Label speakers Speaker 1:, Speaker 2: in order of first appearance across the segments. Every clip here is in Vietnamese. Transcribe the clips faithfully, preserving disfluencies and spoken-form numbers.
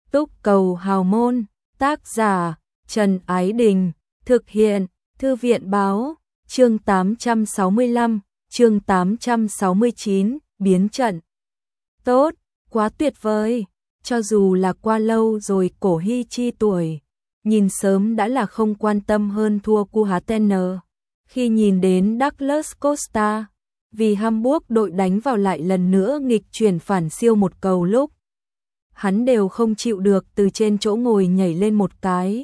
Speaker 1: Túc Cầu Hào Môn, tác giả Trần Ái Đình, thực hiện Thư viện Báo, chương tám trăm sáu mươi lăm, chương tám trăm sáu mươi chín, biến trận. Tốt, quá tuyệt vời, cho dù là qua lâu rồi Cổ Hy Chi tuổi, nhìn sớm đã là không quan tâm hơn thua Kuhatener. Khi nhìn đến Douglas Costa, vì Hamburg đội đánh vào lại lần nữa nghịch chuyển phản siêu một cầu lúc, hắn đều không chịu được từ trên chỗ ngồi nhảy lên một cái.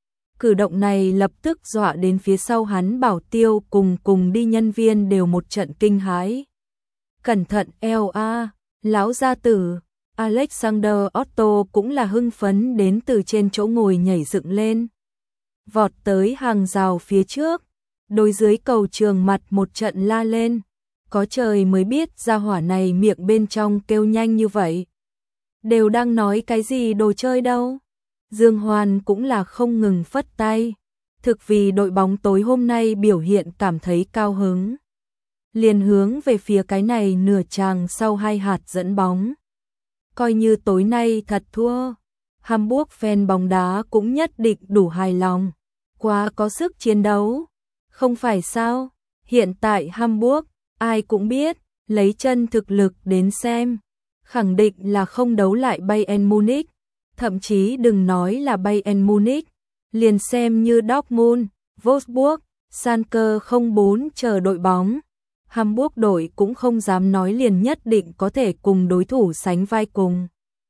Speaker 1: Cử động này lập tức dọa đến phía sau hắn bảo tiêu cùng cùng đi nhân viên đều một trận kinh hãi. Cẩn thận eo a, lão gia tử, Alexander Otto cũng là hưng phấn đến từ trên chỗ ngồi nhảy dựng lên. Vọt tới hàng rào phía trước, đối dưới cầu trường mặt một trận la lên. Có trời mới biết gia hỏa này miệng bên trong kêu nhanh như vậy. Đều đang nói cái gì đồ chơi đâu. Dương Hoan cũng là không ngừng phất tay. Thực vì đội bóng tối hôm nay biểu hiện cảm thấy cao hứng. Liền hướng về phía cái này nửa tràng sau hai hạt dẫn bóng. Coi như tối nay thật thua, Hamburg fan bóng đá cũng nhất định đủ hài lòng. Quá có sức chiến đấu. Không phải sao, hiện tại Hamburg, ai cũng biết, lấy chân thực lực đến xem, khẳng định là không đấu lại Bayern Munich, thậm chí đừng nói là Bayern Munich, liền xem như Dortmund, Wolfsburg, Schalke không bốn chờ đội bóng. Hamburg đội cũng không dám nói liền nhất định có thể cùng đối thủ sánh vai cùng.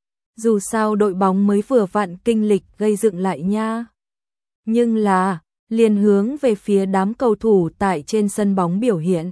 Speaker 1: Dù sao đội bóng mới vừa vặn kinh lịch gây dựng lại nha. Nhưng là, liền hướng về phía đám cầu thủ tại trên sân bóng biểu hiện,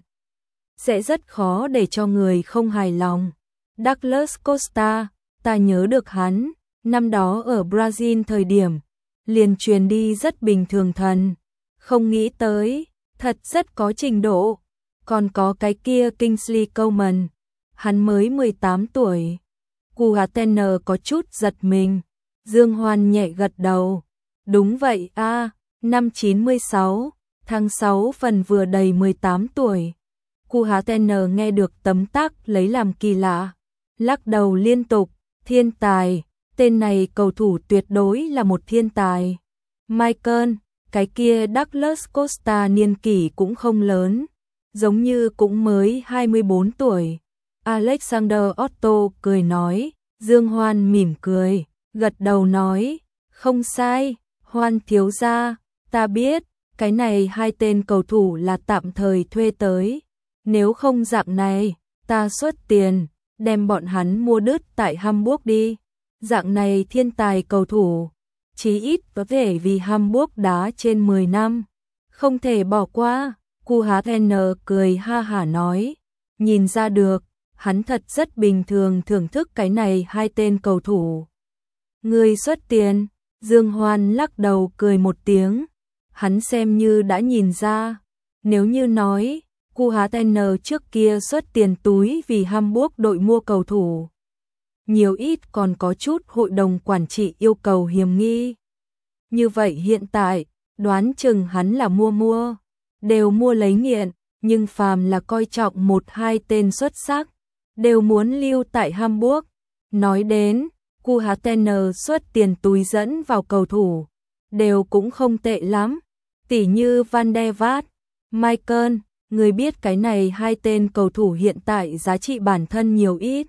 Speaker 1: sẽ rất khó để cho người không hài lòng. Douglas Costa, ta nhớ được hắn, năm đó ở Brazil thời điểm, liền truyền đi rất bình thường thần, không nghĩ tới, thật rất có trình độ. Còn có cái kia Kingsley Coman, hắn mới mười tám tuổi. Kuhatener có chút giật mình, Dương Hoan nhẹ gật đầu. Đúng vậy a, năm chín mươi sáu, tháng sáu phần vừa đầy mười tám tuổi. Kuhatener nghe được tấm tắc lấy làm kỳ lạ, lắc đầu liên tục, thiên tài, tên này cầu thủ tuyệt đối là một thiên tài. Michael, cái kia Douglas Costa niên kỷ cũng không lớn, giống như cũng mới hai mươi bốn tuổi. Alexander Otto cười nói, Dương Hoan mỉm cười, gật đầu nói, không sai, Hoan thiếu gia, ta biết, cái này hai tên cầu thủ là tạm thời thuê tới. Nếu không dạng này, ta xuất tiền, đem bọn hắn mua đứt tại Hamburg đi. Dạng này thiên tài cầu thủ, chí ít có thể vì Hamburg đá trên mười năm. Không thể bỏ qua, Kuhatener cười ha hả nói. Nhìn ra được, hắn thật rất bình thường thưởng thức cái này hai tên cầu thủ. Người xuất tiền, Dương Hoan lắc đầu cười một tiếng. Hắn xem như đã nhìn ra, nếu như nói Kuhatener trước kia xuất tiền túi vì Hamburg đội mua cầu thủ, nhiều ít còn có chút hội đồng quản trị yêu cầu hiềm nghi. Như vậy hiện tại, đoán chừng hắn là mua mua, đều mua lấy nghiện, nhưng phàm là coi trọng một hai tên xuất sắc, đều muốn lưu tại Hamburg. Nói đến, Kuhatener xuất tiền túi dẫn vào cầu thủ, đều cũng không tệ lắm, tỉ như Van der Vaart, Michael. Người biết cái này hai tên cầu thủ hiện tại giá trị bản thân nhiều ít.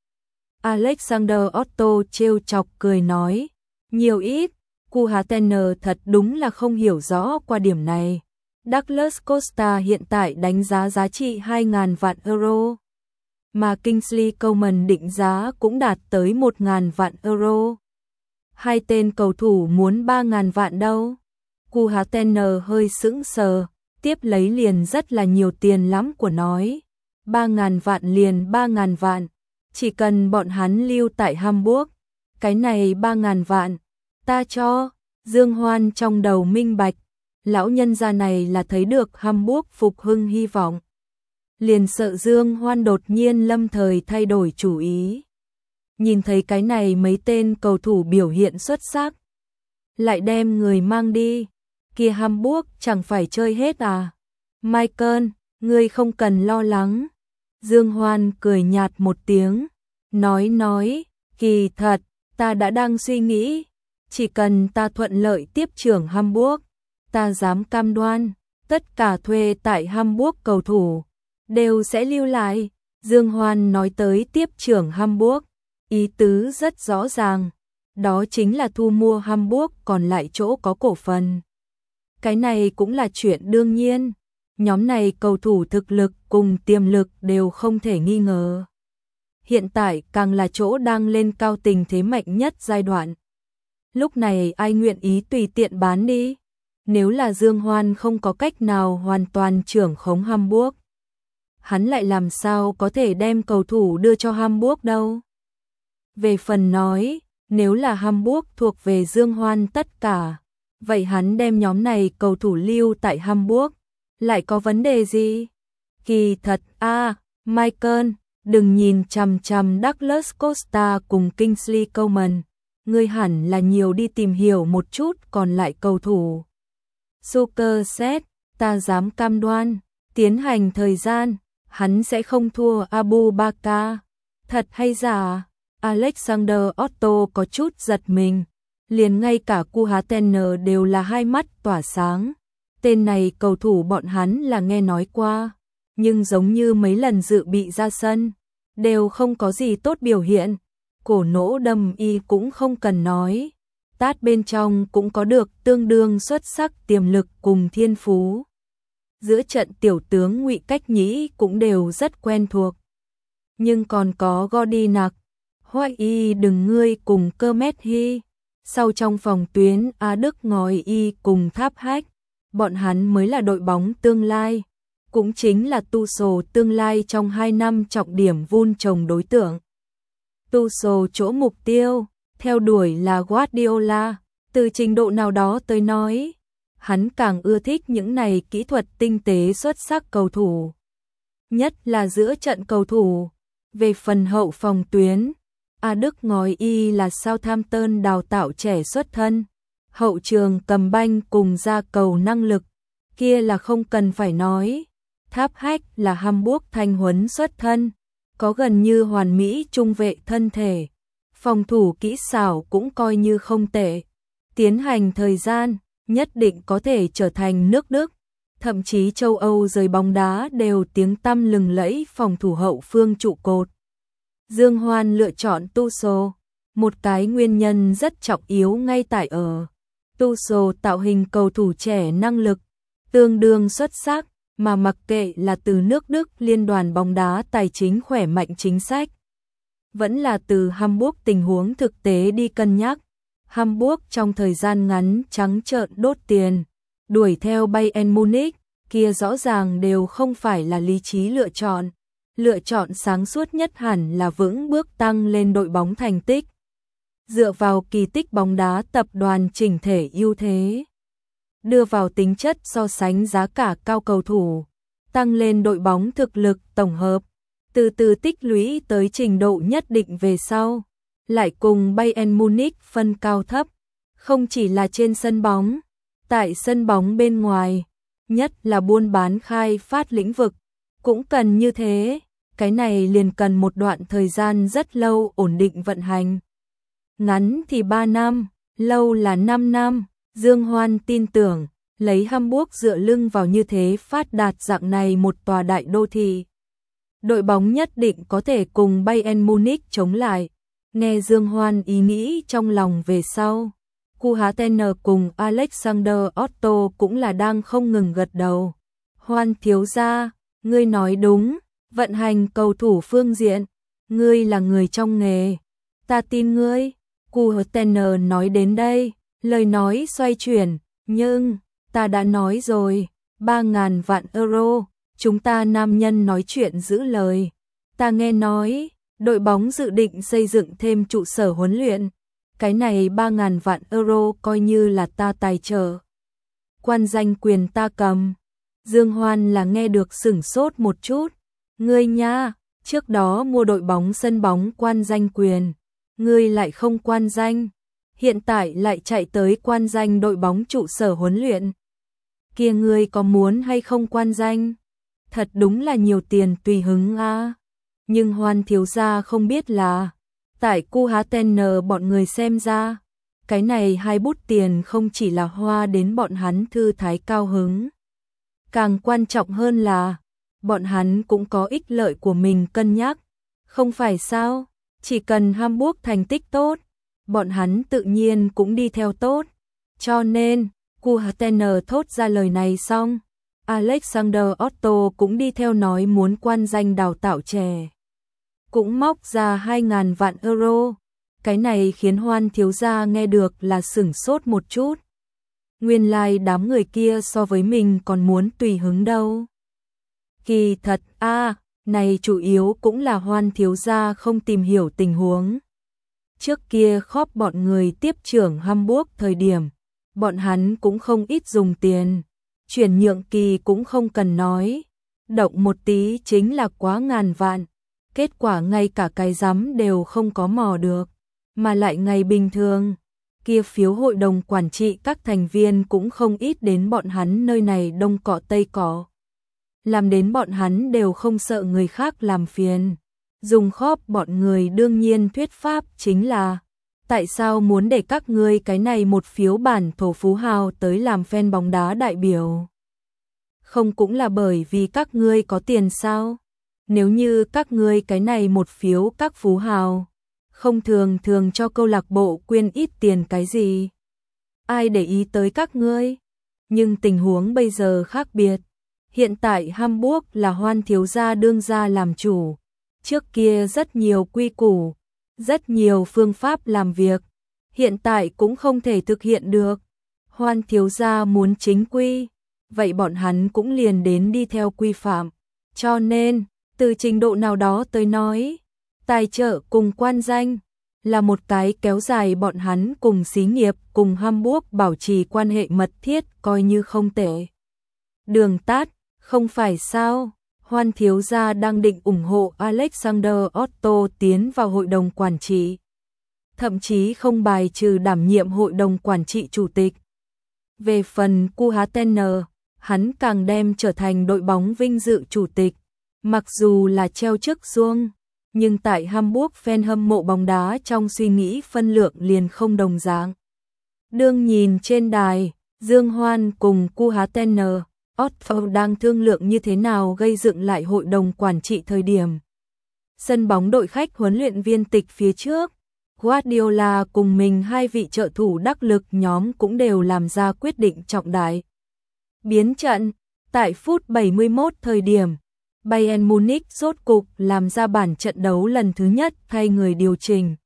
Speaker 1: Alexander Otto trêu chọc cười nói, nhiều ít, Kuhatener thật đúng là không hiểu rõ qua điểm này. Douglas Costa hiện tại đánh giá giá trị hai nghìn vạn euro, mà Kingsley Coman định giá cũng đạt tới một nghìn vạn euro. Hai tên cầu thủ muốn ba nghìn vạn đâu. Kuhatener hơi sững sờ, tiếp lấy liền rất là nhiều tiền lắm của nói. ba nghìn vạn liền ba nghìn vạn, chỉ cần bọn hắn lưu tại Hamburg, cái này ba nghìn vạn, ta cho. Dương Hoan trong đầu minh bạch, lão nhân gia này là thấy được Hamburg phục hưng hy vọng. Liền sợ Dương Hoan đột nhiên lâm thời thay đổi chủ ý. Nhìn thấy cái này mấy tên cầu thủ biểu hiện xuất sắc, lại đem người mang đi, kia Hamburg chẳng phải chơi hết à? Michael, ngươi không cần lo lắng. Dương Hoan cười nhạt một tiếng, nói nói, kỳ thật, Ta đã đang suy nghĩ, chỉ cần ta thuận lợi tiếp trưởng Hamburg, ta dám cam đoan, tất cả thuê tại Hamburg cầu thủ đều sẽ lưu lại. Dương Hoan nói tới tiếp trưởng Hamburg, ý tứ rất rõ ràng, đó chính là thu mua Hamburg còn lại chỗ có cổ phần. Cái này cũng là chuyện đương nhiên, nhóm này cầu thủ thực lực cùng tiềm lực đều không thể nghi ngờ. Hiện tại càng là chỗ đang lên cao tình thế mạnh nhất giai đoạn. Lúc này ai nguyện ý tùy tiện bán đi? Nếu là Dương Hoan không có cách nào hoàn toàn trưởng khống Hamburg, hắn lại làm sao có thể đem cầu thủ đưa cho Hamburg đâu? Về phần nói, nếu là Hamburg thuộc về Dương Hoan tất cả, vậy hắn đem nhóm này cầu thủ lưu tại Hamburg, lại có vấn đề gì? Kỳ thật a, à, Michael, đừng nhìn chằm chằm Douglas Costa cùng Kingsley Coman, ngươi hẳn là nhiều đi tìm hiểu một chút còn lại cầu thủ. Suckerset, ta dám cam đoan, tiến hành thời gian, hắn sẽ không thua Abu Bakar. Thật hay giả? Alexander Otto có chút giật mình, liền ngay cả Kuhatener đều là hai mắt tỏa sáng. Tên này cầu thủ bọn hắn là nghe nói qua, nhưng giống như mấy lần dự bị ra sân, đều không có gì tốt biểu hiện. Cổ nỗ đâm y cũng không cần nói, tát bên trong cũng có được tương đương xuất sắc tiềm lực cùng thiên phú. Giữa trận tiểu tướng Ngụy Cách Nhĩ cũng đều rất quen thuộc. Nhưng còn có Godinak, Hoài y đừng ngươi cùng Cơ Mét Hy, sau trong phòng tuyến A Đức Ngòi y cùng Tháp Hách, bọn hắn mới là đội bóng tương lai, cũng chính là Tuchel tương lai trong hai năm trọng điểm vun trồng đối tượng. Tuchel chỗ mục tiêu, theo đuổi là Guardiola, từ trình độ nào đó tới nói, hắn càng ưa thích những này kỹ thuật tinh tế xuất sắc cầu thủ. Nhất là giữa trận cầu thủ, về phần hậu phòng tuyến, A Đức Ngòi y là Southampton đào tạo trẻ xuất thân, hậu trường cầm banh cùng ra cầu năng lực, kia là không cần phải nói. Tháp Hách là Hamburg thanh huấn xuất thân, có gần như hoàn mỹ trung vệ thân thể, phòng thủ kỹ xảo cũng coi như không tệ. Tiến hành thời gian, nhất định có thể trở thành nước Đức, thậm chí châu Âu giới bóng đá đều tiếng tăm lừng lẫy phòng thủ hậu phương trụ cột. Dương Hoan lựa chọn Tuchel, một cái nguyên nhân rất trọng yếu ngay tại ở Tuchel tạo hình cầu thủ trẻ năng lực, tương đương xuất sắc, mà mặc kệ là từ nước Đức liên đoàn bóng đá tài chính khỏe mạnh chính sách, vẫn là từ Hamburg tình huống thực tế đi cân nhắc. Hamburg trong thời gian ngắn trắng trợn đốt tiền, đuổi theo Bayern Munich, kia rõ ràng đều không phải là lý trí lựa chọn. Lựa chọn sáng suốt nhất hẳn là vững bước tăng lên đội bóng thành tích. Dựa vào kỳ tích bóng đá tập đoàn chỉnh thể ưu thế, đưa vào tính chất so sánh giá cả cao cầu thủ, tăng lên đội bóng thực lực tổng hợp, từ từ tích lũy tới trình độ nhất định về sau, lại cùng Bayern Munich phân cao thấp, không chỉ là trên sân bóng, tại sân bóng bên ngoài, nhất là buôn bán khai phát lĩnh vực, cũng cần như thế. Cái này liền cần một đoạn thời gian rất lâu ổn định vận hành. Ngắn thì ba năm, lâu là năm năm, Dương Hoan tin tưởng, lấy Hamburg dựa lưng vào như thế phát đạt dạng này một tòa đại đô thị. Đội bóng nhất định có thể cùng Bayern Munich chống lại. Nghe Dương Hoan ý nghĩ trong lòng về sau, Kuhatener cùng Alexander Otto cũng là đang không ngừng gật đầu. Hoan thiếu gia, ngươi nói đúng. Vận hành cầu thủ phương diện, ngươi là người trong nghề, ta tin ngươi. Kuhatener nói đến đây, lời nói xoay chuyển, nhưng, ta đã nói rồi, ba ngàn vạn euro, chúng ta nam nhân nói chuyện giữ lời. Ta nghe nói, đội bóng dự định xây dựng thêm trụ sở huấn luyện, cái này ba ngàn vạn euro coi như là ta tài trợ. Quan danh quyền ta cầm. Dương Hoan là nghe được sửng sốt một chút. Ngươi nha, trước đó mua đội bóng sân bóng quan danh quyền, ngươi lại không quan danh, hiện tại lại chạy tới quan danh đội bóng trụ sở huấn luyện. Kia ngươi có muốn hay không quan danh? Thật đúng là nhiều tiền tùy hứng a. Nhưng Hoan thiếu gia không biết là, Tại Kuhatener bọn người xem ra, cái này hai bút tiền không chỉ là hoa đến bọn hắn thư thái cao hứng. Càng quan trọng hơn là, bọn hắn cũng có ích lợi của mình cân nhắc. Không phải sao, chỉ cần Hamburg thành tích tốt, bọn hắn tự nhiên cũng đi theo tốt. Cho nên, Kuhatener thốt ra lời này xong, Alexander Otto cũng đi theo nói muốn quan danh đào tạo trẻ. Cũng móc ra hai ngàn vạn euro. Cái này khiến Hoan thiếu gia nghe được là sửng sốt một chút. Nguyên lai like đám người kia so với mình còn muốn tùy hứng đâu. Kỳ thật a, à, này chủ yếu cũng là Hoan thiếu gia không tìm hiểu tình huống. Trước kia khóp bọn người tiếp trưởng Hamburg thời điểm, bọn hắn cũng không ít dùng tiền. Chuyển nhượng kỳ cũng không cần nói, động một tí chính là quá ngàn vạn. Kết quả ngay cả cái rắm đều không có mò được, mà lại ngày bình thường, kia phiếu hội đồng quản trị các thành viên cũng không ít đến bọn hắn nơi này đông cọ tây cọ. Làm đến bọn hắn đều không sợ người khác làm phiền. Dùng khóp bọn người đương nhiên thuyết pháp chính là, tại sao muốn để các ngươi cái này một phiếu bản thổ phú hào tới làm fan bóng đá đại biểu? Không cũng là bởi vì các ngươi có tiền sao? Nếu như các ngươi cái này một phiếu các phú hào, không thường thường cho câu lạc bộ quyên ít tiền cái gì, ai để ý tới các ngươi? Nhưng tình huống bây giờ khác biệt. Hiện tại Hamburg là Hoan thiếu gia đương gia làm chủ. Trước kia rất nhiều quy củ, rất nhiều phương pháp làm việc, hiện tại cũng không thể thực hiện được. Hoan thiếu gia muốn chính quy, vậy bọn hắn cũng liền đến đi theo quy phạm. Cho nên, từ trình độ nào đó tới nói, tài trợ cùng quan danh là một cái kéo dài bọn hắn cùng xí nghiệp cùng Hamburg bảo trì quan hệ mật thiết coi như không tệ. Đường tát, không phải sao? Hoan thiếu gia đang định ủng hộ Alexander Otto tiến vào hội đồng quản trị. Thậm chí không bài trừ đảm nhiệm hội đồng quản trị chủ tịch. Về phần Kuhatener, hắn càng đem trở thành đội bóng vinh dự chủ tịch. Mặc dù là treo chức xuông, nhưng tại Hamburg fan hâm mộ bóng đá trong suy nghĩ phân lượng liền không đồng dạng. Đương nhìn trên đài, Dương Hoan cùng Kuhatener, Otto đang thương lượng như thế nào gây dựng lại hội đồng quản trị thời điểm. Sân bóng đội khách huấn luyện viên tịch phía trước, Guardiola cùng mình hai vị trợ thủ đắc lực nhóm cũng đều làm ra quyết định trọng đại. Biến trận, tại phút bảy mươi mốt thời điểm, Bayern Munich rốt cục làm ra bản trận đấu lần thứ nhất thay người điều chỉnh.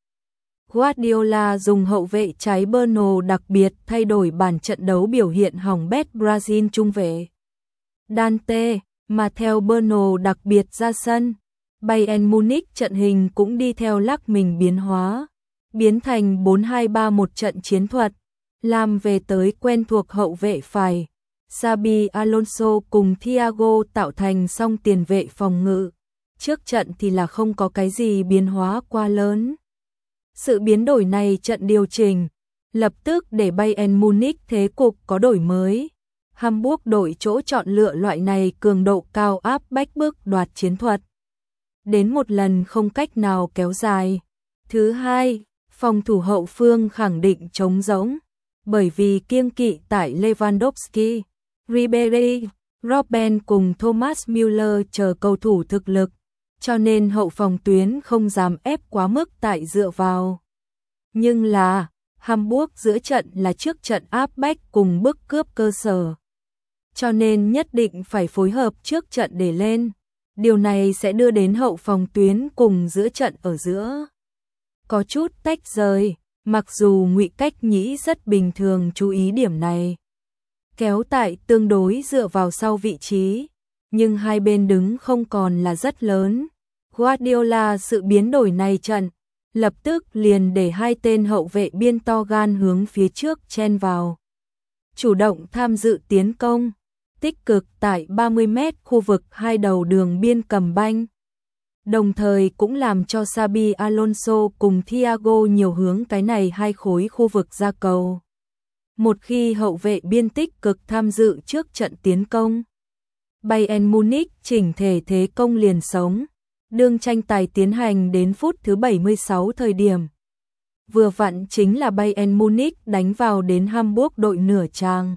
Speaker 1: Guardiola dùng hậu vệ trái Bruno đặc biệt thay đổi bản trận đấu biểu hiện hỏng bét Brazil trung vệ Dante, mà theo Bruno đặc biệt ra sân, Bayern Munich trận hình cũng đi theo lắc mình biến hóa, biến thành bốn hai ba một trận chiến thuật, làm về tới quen thuộc hậu vệ phải. Xabi Alonso cùng Thiago tạo thành song tiền vệ phòng ngự. Trước trận thì là không có cái gì biến hóa quá lớn. Sự biến đổi này trận điều chỉnh, lập tức để Bayern Munich thế cục có đổi mới. Hamburg đổi chỗ chọn lựa loại này cường độ cao áp bách bức đoạt chiến thuật. Đến một lần không cách nào kéo dài. Thứ hai, phòng thủ hậu phương khẳng định trống rỗng. Bởi vì kiêng kỵ tại Lewandowski, Ribery, Robben cùng Thomas Müller chờ cầu thủ thực lực, cho nên hậu phòng tuyến không dám ép quá mức tại dựa vào. Nhưng là, Hamburg giữa trận là trước trận áp bách cùng bức cướp cơ sở. Cho nên nhất định phải phối hợp trước trận để lên. Điều này sẽ đưa đến hậu phòng tuyến cùng giữa trận ở giữa có chút tách rời, mặc dù Ngụy Cách Nhĩ rất bình thường chú ý điểm này. Kéo tại tương đối dựa vào sau vị trí, nhưng hai bên đứng không còn là rất lớn. Guardiola sự biến đổi này trận, lập tức liền để hai tên hậu vệ biên to gan hướng phía trước chen vào. Chủ động tham dự tiến công, tích cực tại ba mươi mét khu vực hai đầu đường biên cầm banh. Đồng thời cũng làm cho Xabi Alonso cùng Thiago nhiều hướng cái này hai khối khu vực ra cầu. Một khi hậu vệ biên tích cực tham dự trước trận tiến công, Bayern Munich chỉnh thể thế công liền sống. Đương tranh tài tiến hành đến phút thứ bảy mươi sáu thời điểm. Vừa vặn chính là Bayern Munich đánh vào đến Hamburg đội nửa chàng.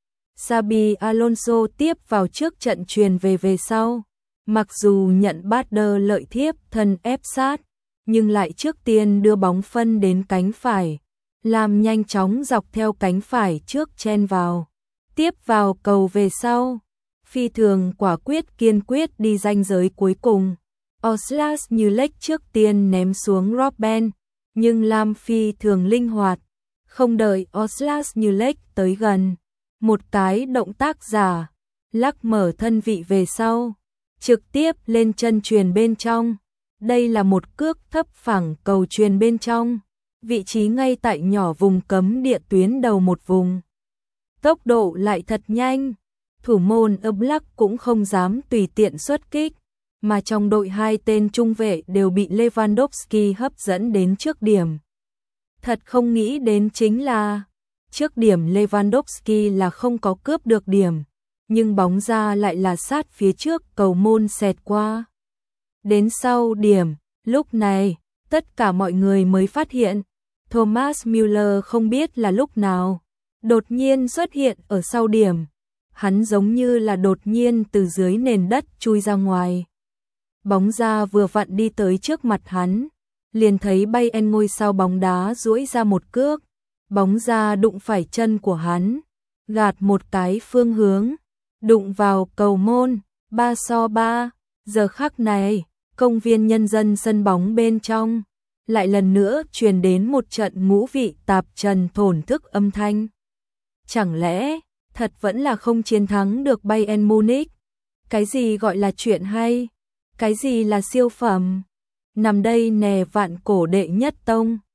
Speaker 1: Xabi Alonso tiếp vào trước trận truyền về về sau. Mặc dù nhận Bader lợi thiếp thân ép sát, nhưng lại trước tiên đưa bóng phân đến cánh phải, làm nhanh chóng dọc theo cánh phải trước chen vào, tiếp vào cầu về sau. Phi thường quả quyết kiên quyết đi ranh giới cuối cùng. Oxlade như lếch trước tiên ném xuống Robben, nhưng Lam phi thường linh hoạt, không đợi Oxlade như lếch tới gần, một cái động tác giả, lắc mở thân vị về sau, trực tiếp lên chân chuyền bên trong. Đây là một cước thấp phẳng cầu chuyền bên trong, vị trí ngay tại nhỏ vùng cấm địa tuyến đầu một vùng. Tốc độ lại thật nhanh, thủ môn Oblak cũng không dám tùy tiện xuất kích, mà trong đội hai tên trung vệ đều bị Lewandowski hấp dẫn đến trước điểm. Thật không nghĩ đến chính là, trước điểm Lewandowski là không có cướp được điểm, nhưng bóng ra lại là sát phía trước cầu môn xẹt qua. Đến sau điểm, lúc này, tất cả mọi người mới phát hiện, Thomas Müller không biết là lúc nào, đột nhiên xuất hiện ở sau điểm. Hắn giống như là đột nhiên từ dưới nền đất chui ra ngoài. Bóng ra vừa vặn đi tới trước mặt hắn, liền thấy Bayern ngôi sao bóng đá duỗi ra một cước, bóng ra đụng phải chân của hắn, gạt một cái phương hướng, đụng vào cầu môn, ba so ba. Giờ khắc này, công viên nhân dân sân bóng bên trong, lại lần nữa truyền đến một trận ngũ vị tạp trần thổn thức âm thanh. Chẳng lẽ, thật vẫn là không chiến thắng được Bayern Munich? Cái gì gọi là chuyện hay? Cái gì là siêu phẩm? Nằm đây nè vạn cổ đệ nhất tông.